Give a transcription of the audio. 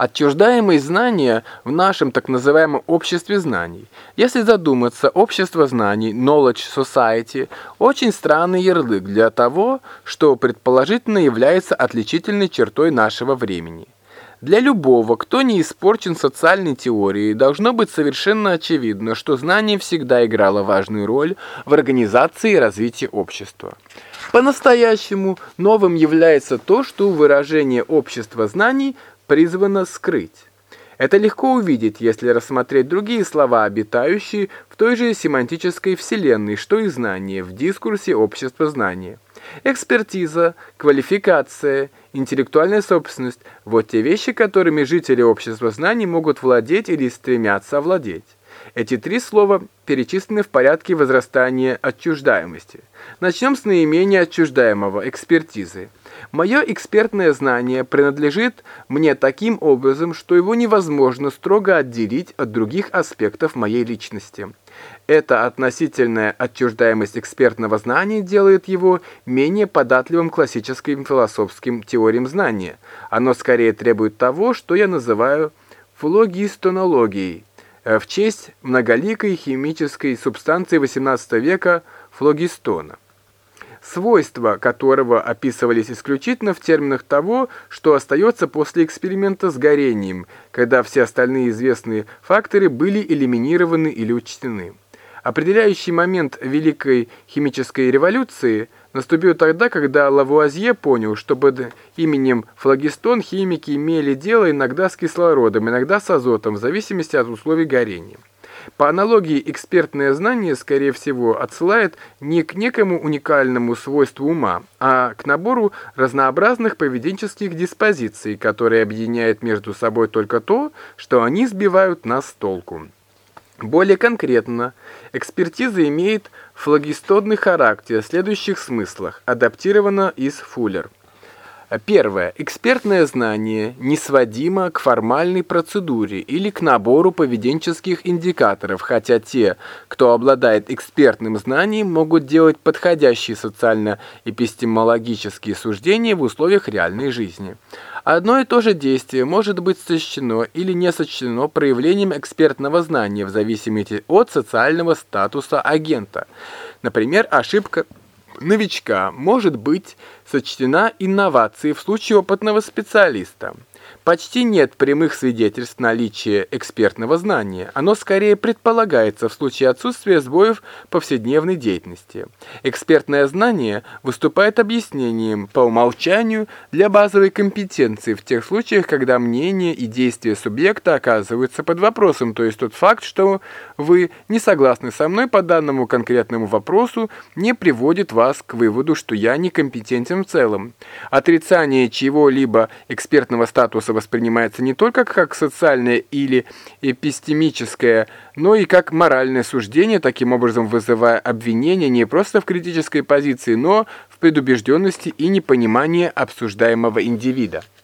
Отчуждаемость знания в нашем так называемом обществе знаний. Если задуматься, общество знаний, knowledge society, очень странный ярлык для того, что предположительно является отличительной чертой нашего времени. Для любого, кто не испорчен социальной теорией, должно быть совершенно очевидно, что знание всегда играло важную роль в организации и развитии общества. По-настоящему новым является то, что выражение общества знаний призвано скрыть. Это легко увидеть, если рассмотреть другие слова, обитающие в той же семантической вселенной, что и знание в дискурсе общества знания. Экспертиза, квалификация, интеллектуальная собственность – вот те вещи, которыми жители общества знаний могут владеть или стремятся овладеть. Эти три слова перечислены в порядке возрастания отчуждаемости. Начнем с наименее отчуждаемого – экспертизы. Мое экспертное знание принадлежит мне таким образом, что его невозможно строго отделить от других аспектов моей личности. Эта относительная отчуждаемость экспертного знания делает его менее податливым к классическим философским теориям знания. Оно скорее требует того, что я называю флогистонологией, в честь многоликой химической субстанции XVIII века флогистона, свойства которого описывались исключительно в терминах того, что остается после эксперимента с горением, когда все остальные известные факторы были элиминированы или учтены. Определяющий момент Великой химической революции наступил тогда, когда Лавуазье понял, что под именем флогистон химики имели дело иногда с кислородом, иногда с азотом, в зависимости от условий горения. По аналогии, экспертное знание, скорее всего, отсылает не к некому уникальному свойству ума, а к набору разнообразных поведенческих диспозиций, которые объединяют между собой только то, что они сбивают нас с толку. Более конкретно, экспертиза имеет флогистонный характер в следующих смыслах, адаптировано из Фуллер. Первое. Экспертное знание не сводимо к формальной процедуре или к набору поведенческих индикаторов, хотя те, кто обладает экспертным знанием, могут делать подходящие социально-эпистемологические суждения в условиях реальной жизни. Одно и то же действие может быть сочтено или не сочтено проявлением экспертного знания в зависимости от социального статуса агента. Например, ошибка новичка может быть сочтена инновацией в случае опытного специалиста. Почти нет прямых свидетельств наличия экспертного знания. Оно скорее предполагается в случае отсутствия сбоев повседневной деятельности. Экспертное знание выступает объяснением по умолчанию для базовой компетенции в тех случаях, когда мнение и действия субъекта оказываются под вопросом, то есть тот факт, что вы не согласны со мной по данному конкретному вопросу, не приводит вас к выводу, что я некомпетентен в целом. Отрицание чьего-либо экспертного статуса воспринимается не только как социальное или эпистемическое, но и как моральное суждение, таким образом вызывая обвинение не просто в критической позиции, но в предубежденности и непонимании обсуждаемого индивида.